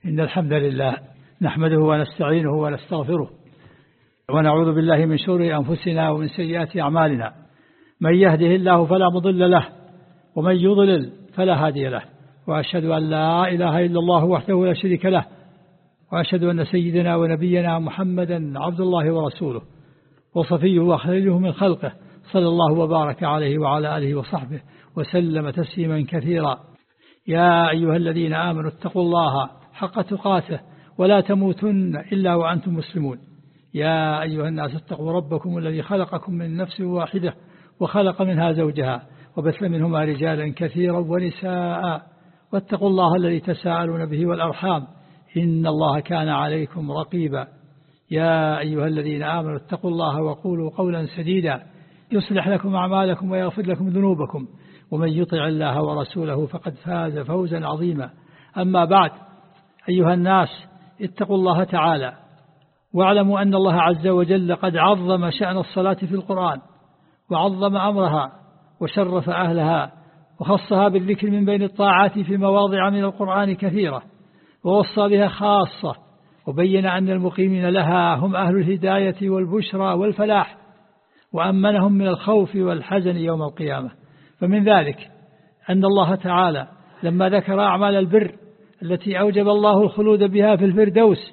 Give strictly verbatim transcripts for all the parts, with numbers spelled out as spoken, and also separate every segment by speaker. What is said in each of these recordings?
Speaker 1: إن الحمد لله نحمده ونستعينه ونستغفره ونعوذ بالله من شرور أنفسنا ومن سيئات أعمالنا. من يهده الله فلا مضل له ومن يضلل فلا هادي له، وأشهد أن لا إله إلا الله وحده لا شريك له، وأشهد أن سيدنا ونبينا محمدا عبد الله ورسوله وصفيه وخليله من خلقه، صلى الله وبارك عليه وعلى آله وصحبه وسلم تسليما كثيرا. يا أيها الذين آمنوا اتقوا الله حق تقاته ولا تموتن إلا وأنتم مسلمون. يا أيها الناس اتقوا ربكم الذي خلقكم من نفس واحدة وخلق منها زوجها وبث منهما رجالا كثيرا ونساء، واتقوا الله الذي تساءلون به والأرحام إن الله كان عليكم رقيبا. يا أيها الذين آمنوا اتقوا الله وقولوا قولا سديدا يصلح لكم أعمالكم ويغفر لكم ذنوبكم، ومن يطع الله ورسوله فقد فاز فوزا عظيما. أما بعد، أيها الناس اتقوا الله تعالى واعلموا أن الله عز وجل قد عظم شأن الصلاة في القرآن وعظم أمرها وشرف أهلها وخصها بالذكر من بين الطاعات في مواضع من القرآن كثيرة، ووصى بها خاصة، وبين أن المقيمين لها هم أهل الهداية والبشرى والفلاح، وأمنهم من الخوف والحزن يوم القيامة. فمن ذلك أن الله تعالى لما ذكر أعمال البر التي أوجب الله الخلود بها في الفردوس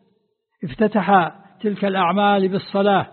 Speaker 1: افتتح تلك الأعمال بالصلاة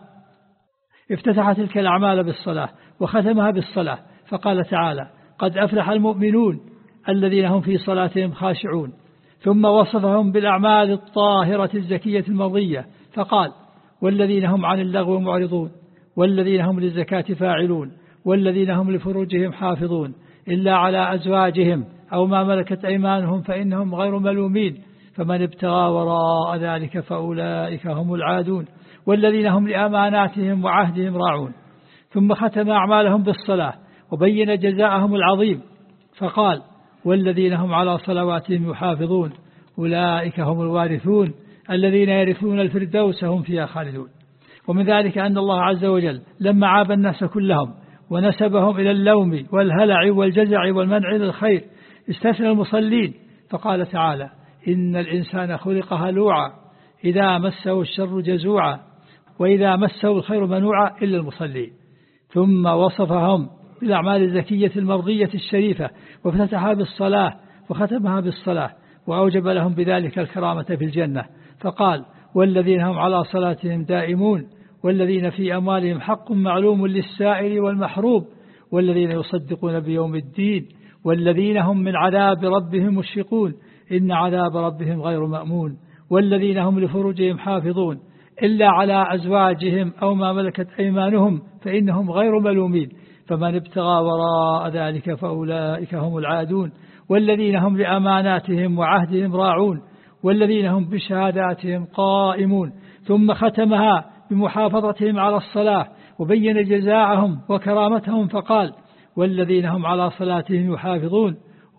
Speaker 1: افتتح تلك الأعمال بالصلاة وختمها بالصلاة، فقال تعالى: قد أفلح المؤمنون الذين هم في صلاتهم خاشعون. ثم وصفهم بالأعمال الطاهرة الزكية المرضية، فقال: والذين هم عن اللغو معرضون، والذين هم للزكاة فاعلون، والذين هم لفروجهم حافظون إلا على أزواجهم أو ما ملكت أيمانهم فإنهم غير ملومين، فمن ابتغى وراء ذلك فأولئك هم العادون، والذين هم لأماناتهم وعهدهم راعون. ثم ختم أعمالهم بالصلاة وبين جزاءهم العظيم، فقال: والذين هم على صلواتهم يحافظون أولئك هم الوارثون الذين يرثون الفردوس هم فيها خالدون. ومن ذلك أن الله عز وجل لما عاب الناس كلهم ونسبهم إلى اللوم والهلع والجزع والمنع للخير استثنى المصلين، فقال تعالى: إن الإنسان خلق هلوعا إذا مسه الشر جزوعا وإذا مسه الخير منوعا إلا المصلين. ثم وصفهم بالأعمال الزكية المرضية الشريفة وافتتحها بالصلاة وختمها بالصلاة، وأوجب لهم بذلك الكرامة في الجنة، فقال: والذين هم على صلاتهم دائمون، والذين في أموالهم حق معلوم للسائل والمحروم، والذين يصدقون بيوم الدين، والذين هم من عذاب ربهم مشفقون إن عذاب ربهم غير مأمون، والذين هم لفروجهم حافظون إلا على أزواجهم أو ما ملكت أيمانهم فإنهم غير ملومين، فمن ابتغى وراء ذلك فأولئك هم العادون، والذين هم لأماناتهم وعهدهم راعون، والذين هم بشهاداتهم قائمون. ثم ختمها بمحافظتهم على الصلاة وبين جزاءهم وكرامتهم، فقال: والذين هم على صلاتهم يحافظون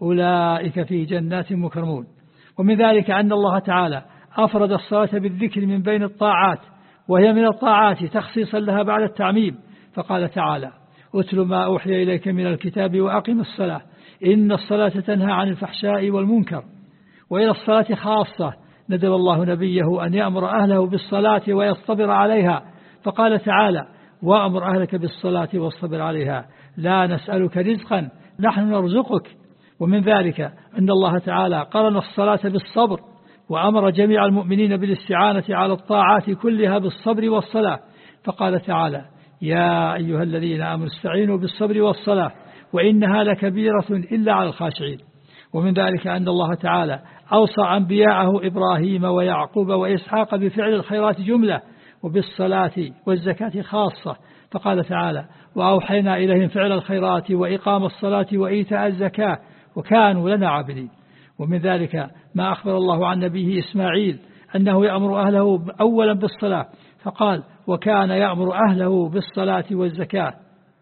Speaker 1: أولئك في جنات مكرمون. ومن ذلك أن الله تعالى أفرد الصلاة بالذكر من بين الطاعات، وهي من الطاعات تخصيصا لها بعد التعميم، فقال تعالى: أتل ما أوحي إليك من الكتاب وأقم الصلاة إن الصلاة تنهى عن الفحشاء والمنكر. وإلى الصلاة خاصة ندب الله نبيه أن يأمر أهله بالصلاة ويصطبر عليها، فقال تعالى: وأمر أهلك بالصلاة واصطبر عليها لا نسألك رزقا نحن نرزقك. ومن ذلك أن الله تعالى قرن الصلاة بالصبر، وأمر جميع المؤمنين بالاستعانة على الطاعات كلها بالصبر والصلاة، فقال تعالى: يا أيها الذين آمنوا استعينوا بالصبر والصلاة وإنها لكبيرة إلا على الخاشعين. ومن ذلك أن الله تعالى أوصى أنبياءه إبراهيم ويعقوب وإسحاق بفعل الخيرات جملة وبالصلاة والزكاة خاصة، فقال تعالى: وأوحينا إليهم فعل الخيرات وإقام الصلاة وإيتاء الزكاة وكانوا لنا عابدين. ومن ذلك ما أخبر الله عن نبيه إسماعيل أنه يأمر أهله أولا بالصلاة، فقال: وكان يأمر أهله بالصلاة والزكاة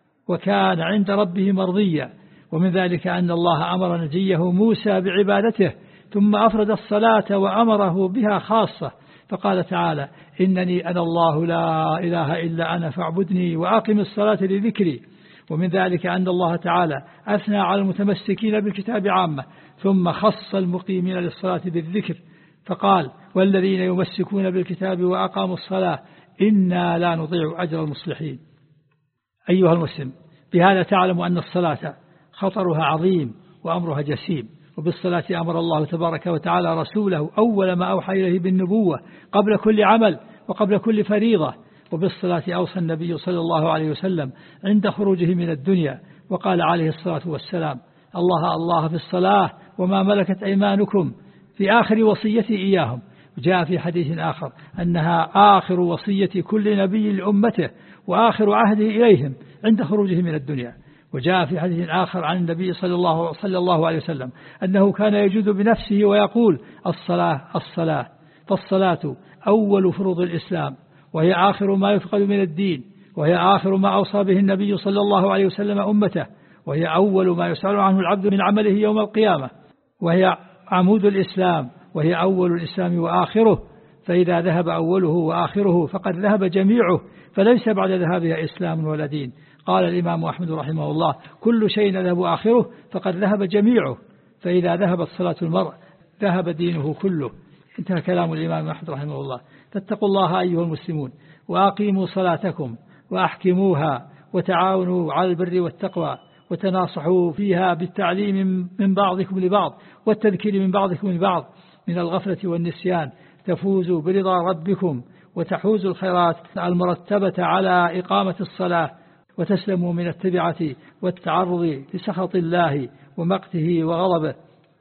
Speaker 1: وكان عند ربه مرضيا. ومن ذلك أن الله أمر نبيه موسى بعبادته ثم أفرد الصلاة وأمره بها خاصة، فقال تعالى: إنني أنا الله لا إله إلا أنا فاعبدني وأقم الصلاة لذكري. ومن ذلك أن الله تعالى أثنى على المتمسكين بالكتاب عامة ثم خص المقيمين للصلاة بالذكر، فقال والذين يمسكون بالكتاب وأقاموا الصلاة إنا لا نضيع أجر المصلحين. أيها المسلم، بهذا تعلم أن الصلاة خطرها عظيم وأمرها جسيم. وبالصلاة أمر الله تبارك وتعالى رسوله أول ما أوحى إليه بالنبوة قبل كل عمل وقبل كل فريضة. وبالصلاة أوصى النبي صلى الله عليه وسلم عند خروجه من الدنيا وقال عليه الصلاة والسلام الله الله في الصلاة وما ملكت أيمانكم في آخر وصيتي إياهم. وجاء في حديث آخر أنها آخر وصية كل نبي لأمته وآخر عهده إليهم عند خروجه من الدنيا. وجاء في حديث آخر عن النبي صلى الله, صلى الله عليه وسلم أنه كان يجود بنفسه ويقول الصلاة الصلاة، فالصلاة أول فروض الإسلام وهي آخر ما يفقد من الدين، وهي آخر ما أوصى به النبي صلى الله عليه وسلم أمته، وهي أول ما يسأل عنه العبد من عمله يوم القيامة، وهي عمود الإسلام، وهي أول الإسلام وآخره. فإذا ذهب أوله وآخره فقد ذهب جميعه، فليس بعد ذهابها إسلام ولا دين. قال الإمام أحمد رحمه الله كل شيء ذهب آخره فقد ذهب جميعه، فإذا ذهبت صلاة المرء ذهب دينه كله. انتهى كلام الإمام أحمد رحمه الله. فاتقوا الله أيها المسلمون وأقيموا صلاتكم وأحكموها، وتعاونوا على البر والتقوى، وتناصحوا فيها بالتعليم من بعضكم لبعض والتذكير من بعضكم لبعض من الغفلة والنسيان، تفوزوا برضا ربكم وتحوزوا الخيرات المرتبة على إقامة الصلاة، وتسلموا من التبعة والتعرض لسخط الله ومقته وغضبه.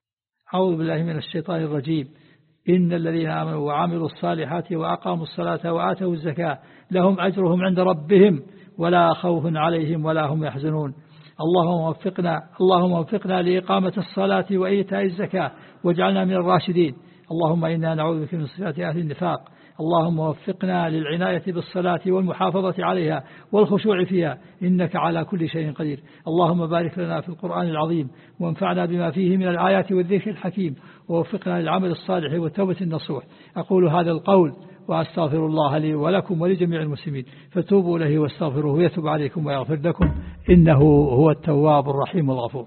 Speaker 1: أعوذ بالله من الشيطان الرجيم. إن الذين آمنوا وعملوا الصالحات وأقاموا الصلاة وآتوا الزكاة لهم أجرهم عند ربهم ولا خوف عليهم ولا هم يحزنون. اللهم وفقنا اللهم وفقنا لإقامة الصلاة وإيتاء الزكاة واجعلنا من الراشدين. اللهم إنا نعوذ بك من صفات أهل النفاق. اللهم وفقنا للعناية بالصلاة والمحافظة عليها والخشوع فيها إنك على كل شيء قدير. اللهم بارك لنا في القرآن العظيم وانفعنا بما فيه من الآيات والذكر الحكيم، ووفقنا للعمل الصالح والتوبة النصوح. أقول هذا القول وأستغفر الله لي ولكم ولجميع المسلمين، فتوبوا إليه واستغفروه يتوب عليكم ويغفر لكم إنه هو التواب الرحيم الغفور.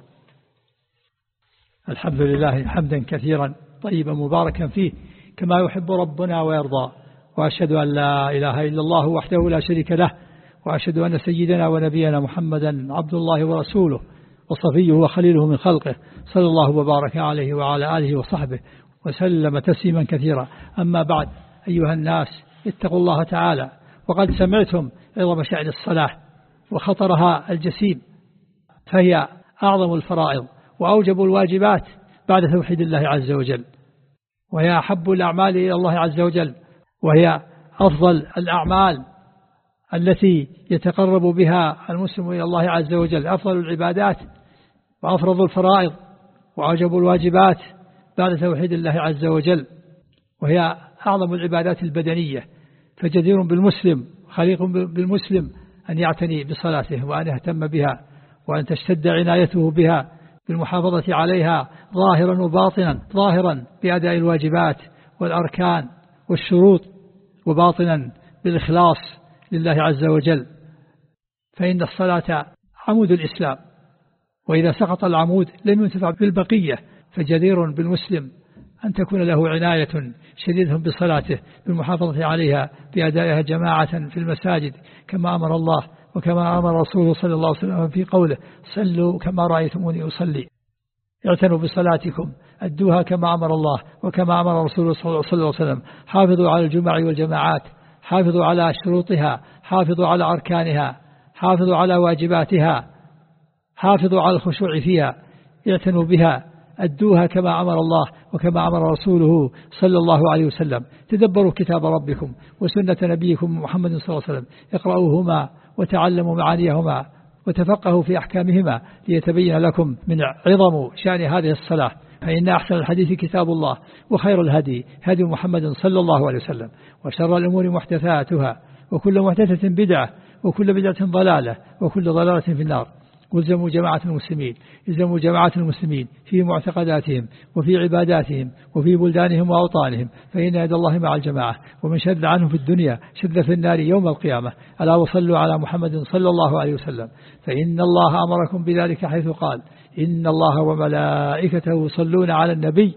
Speaker 1: الحمد لله حمدا كثيرا طيبا مباركا فيه كما يحب ربنا ويرضى، وأشهد أن لا إله إلا الله وحده لا شريك له، وأشهد أن سيدنا ونبينا محمدا عبد الله ورسوله وصفيه وخليله من خلقه، صلى الله وبارك عليه وعلى آله وصحبه وسلم تسليما كثيرا. أما بعد، أيها الناس اتقوا الله تعالى، وقد سمعتم عظم شأن الصلاة وخطرها الجسيم، فهي أعظم الفرائض وأوجب الواجبات بعد توحيد الله عز وجل، وهي أحب الأعمال إلى الله عز وجل، وهي أفضل الأعمال التي يتقرب بها المسلم إلى الله عز وجل، أفضل العبادات وأفرض الفرائض وأوجب الواجبات بعد توحيد الله عز وجل، وهي أعظم العبادات البدنية. فجدير بالمسلم خليق بالمسلم أن يعتني بصلاته وأن يهتم بها، وأن تشتد عنايته بها بالمحافظة عليها ظاهرا وباطنا، ظاهرا بأداء الواجبات والأركان والشروط، وباطنا بالإخلاص لله عز وجل. فإن الصلاة عمود الإسلام، وإذا سقط العمود لم ينتفع بالبقية. فجدير بالمسلم أن تكون له عناية شديدة بصلاته بالمحافظة عليها بأدائها جماعة في المساجد كما أمر الله وكما أمر رسوله صلى الله عليه وسلم في قوله صلوا كما رأيتموني أصلي. اعتنوا بصلاتكم، أدوها كما أمر الله وكما أمر رسوله صلى الله عليه وسلم. حافظوا على الجمع والجماعات، حافظوا على شروطها، حافظوا على أركانها، حافظوا على واجباتها، حافظوا على الخشوع فيها، اعتنوا بها، أدوها كما أمر الله وكما أمر رسوله صلى الله عليه وسلم. تدبروا كتاب ربكم وسنة نبيكم محمد صلى الله عليه وسلم، اقرأوهما وتعلموا معانيهما وتفقهوا في أحكامهما ليتبين لكم من عظم شأن هذه الصلاة. فإن أحسن الحديث كتاب الله، وخير الهدي هدي محمد صلى الله عليه وسلم، وشر الأمور محدثاتها، وكل محدثة بدعة، وكل بدعة ضلالة، وكل ضلالة في النار. والزموا جماعة المسلمين، الزموا جماعة المسلمين في معتقداتهم وفي عباداتهم وفي بلدانهم وأوطانهم، فإن يد الله مع الجماعة، ومن شد عنه في الدنيا شد في النار يوم القيامة. ألا وصلوا على محمد صلى الله عليه وسلم، فإن الله أمركم بذلك حيث قال إن الله وملائكته يصلون على النبي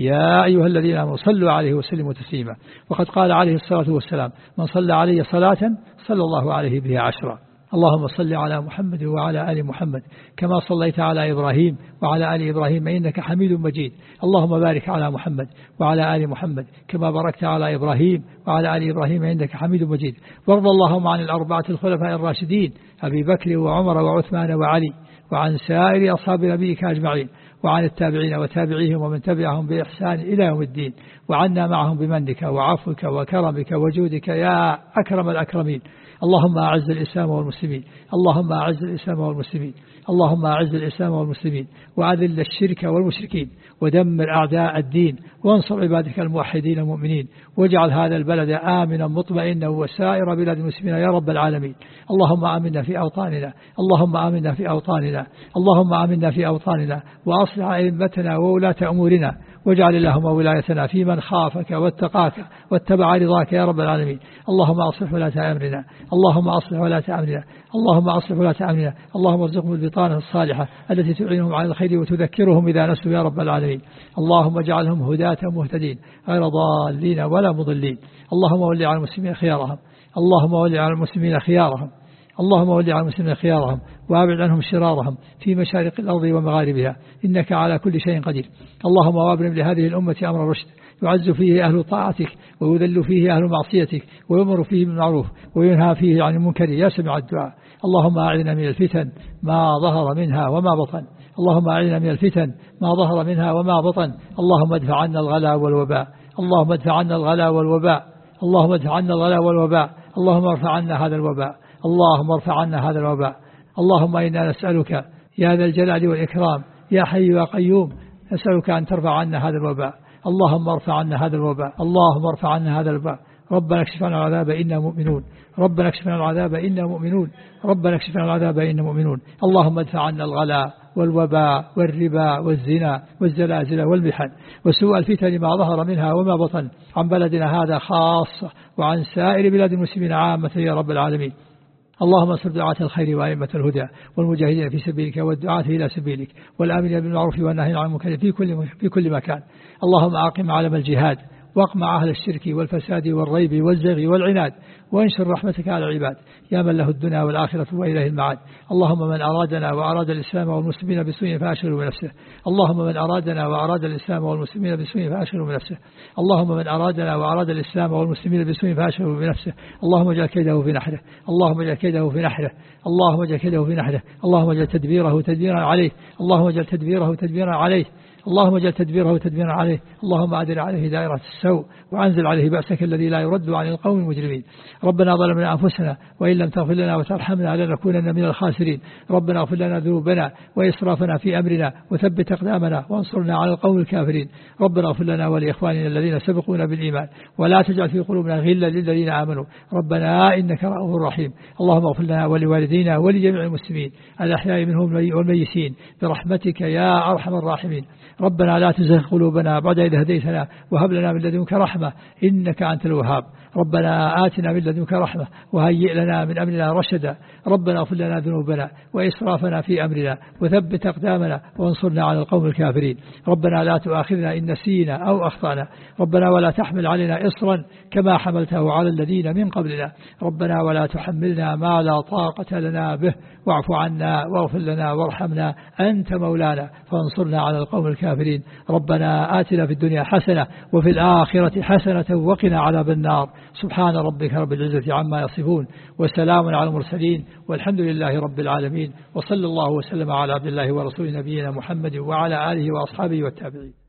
Speaker 1: يا أيها الذين آمنوا صلوا عليه وسلموا تسليما. وقد قال عليه الصلاة والسلام من صلى علي صلاة صلى الله عليه بها عشرا. اللهم صل على محمد وعلى آل محمد كما صليت على إبراهيم وعلى آل إبراهيم إنك حميد مجيد. اللهم بارك على محمد وعلى آل محمد كما باركت على إبراهيم وعلى آل إبراهيم إنك حميد مجيد. وارض اللهم عن الأربعة الخلفاء الراشدين أبي بكر وعمر وعثمان وعلي وعن سائر أصحاب نبيك أجمعين وعن التابعين وتابعيهم ومن تبعهم بإحسان إلى يوم الدين وعنا معهم بمنك وعفوك وكرمك وجودك يا أكرم الأكرمين. اللهم أعز الإسلام والمسلمين اللهم أعز الإسلام والمسلمين اللهم أعز الإسلام والمسلمين وأذل الشرك والمشركين ودمر أعداء الدين وانصر عبادك الموحدين المؤمنين واجعل هذا البلد آمنا مطمئنا وسائر بلاد المسلمين يا رب العالمين. اللهم آمنا في أوطاننا اللهم آمنا في أوطاننا اللهم آمنا في أوطاننا وأصلح أئمتنا وولاة أمورنا واجعل اللهم ولايتنا في من خافك واتقاك واتبع رضاك يا رب العالمين. اللهم أصلح ولاة أمرنا اللهم أصلح ولاة أمرنا اللهم أصلح ولاة أمرنا اللهم ارزقهم البطانة الصالحة التي تعينهم على الخير وتذكرهم إذا نسوا يا رب العالمين. اللهم اجعلهم هداة مهتدين غير ضالين ولا مضلين. اللهم ول على المسلمين خيارهم اللهم ول على المسلمين خيارهم اللهم ول على المسلمين خيارهم وابعد عنهم شرارهم في مشارق الأرض ومغاربها إنك على كل شيء قدير. اللهم وابرم لهذه الأمة أمر الرشد يعز فيه أهل طاعتك ويذل فيه أهل معصيتك ويمر فيه بالمعروف وينهى فيه عن المنكر يا سميع الدعاء. اللهم أعذنا من الفتن ما ظهر منها وما بطن اللهم أعذنا من الفتن ما ظهر منها وما بطن. اللهم ادفع عنا الغلاء والوباء اللهم ادفع عنا الغلاء والوباء اللهم ادفع عنا الغلاء والوباء اللهم ارفع عنا هذا الوباء اللهم ارفع عنا هذا الوباء. اللهم إنا نسألك يا ذا الجلال والإكرام يا حي يا قيوم نسألك أن ترفع عنا هذا الوباء. اللهم ارفع عنا هذا الوباء اللهم ارفع عنا هذا الوباء. ربنا اكشف عنا العذاب إنا مؤمنون ربنا اكشف عنا العذاب إنا مؤمنون ربنا اكشف عنا العذاب إنا مؤمنون. اللهم ادفع عنا الغلاء والوباء والربا والزنا والزلازل والمحن وسوء الفتن ما ظهر منها وما بطن عن بلدنا هذا خاصة وعن سائر بلاد المسلمين عامة يا رب العالمين. اللهم انصر دعاة الخير وأئمة الهدى والمجاهدين في سبيلك والدعاة إلى سبيلك والآمرين بالمعروف والنهي عن المنكر في كل في كل مكان. اللهم أقم علم الجهاد واقمع أهل الشرك والفساد والريب والزغي والعناد وانشر رحمتك على العباد يا من له الدنيا والآخرة وإليه المعاد. اللهم من أرادنا وأراد الإسلام والمسلمين بسوء فأشغله بنفسه اللهم من أرادنا وأراد الإسلام والمسلمين بسوء فأشغله بنفسه اللهم من أرادنا وأراد الإسلام والمسلمين بسوء فأشغله بنفسه اللهم اجعل كيده في نحره اللهم اجعل كيده في نحره اللهم اجعل كيده في نحره اللهم اجعل تدبيره تدبيرا عليه اللهم اجعل تدبيره تدبيرا عليه اللهم اجعل تدبيره تدبيرا عليه اللهم أدر عليه دائرة السوء وأنزل عليه بأسك الذي لا يرد عن القوم المجرمين. ربنا ظلمنا أنفسنا وإن لم تغفر لنا وترحمنا لنكونن من الخاسرين. ربنا اغفر لنا ذنوبنا وإسرافنا في أمرنا وثبت أقدامنا وانصرنا على القوم الكافرين. ربنا اغفر لنا ولإخواننا الذين سبقونا بالإيمان ولا تجعل في قلوبنا غلا للذين آمنوا ربنا إنك رؤوف رحيم. اللهم اغفر لنا ولوالدينا ولجميع المسلمين الأحياء منهم والميتين برحمتك يا أرحم الراحمين. ربنا لا تزغ قلوبنا بعد إذ هديتنا وهب لنا من لدنك رحمة إنك أنت الوهاب. ربنا آتنا من لدنك رحمة وهيئ لنا من أمرنا رشدا. ربنا اغفر لنا ذنوبنا وإسرافنا في أمرنا وثبت أقدامنا وانصرنا على القوم الكافرين. ربنا لا تؤاخذنا إن نسينا أو أخطأنا ربنا ولا تحمل علينا إصرا كما حملته على الذين من قبلنا ربنا ولا تحملنا ما لا طاقة لنا به واعف عنا واغفر لنا وارحمنا أنت مولانا فانصرنا على القوم الكافرين. ربنا آتنا في الدنيا حسنة وفي الآخرة حسنة وقنا عذاب النار. سبحان ربك رب العزة عما يصفون وسلام على المرسلين والحمد لله رب العالمين وصلى الله وسلم على عبد الله ورسول نبينا محمد وعلى آله وأصحابه والتابعين.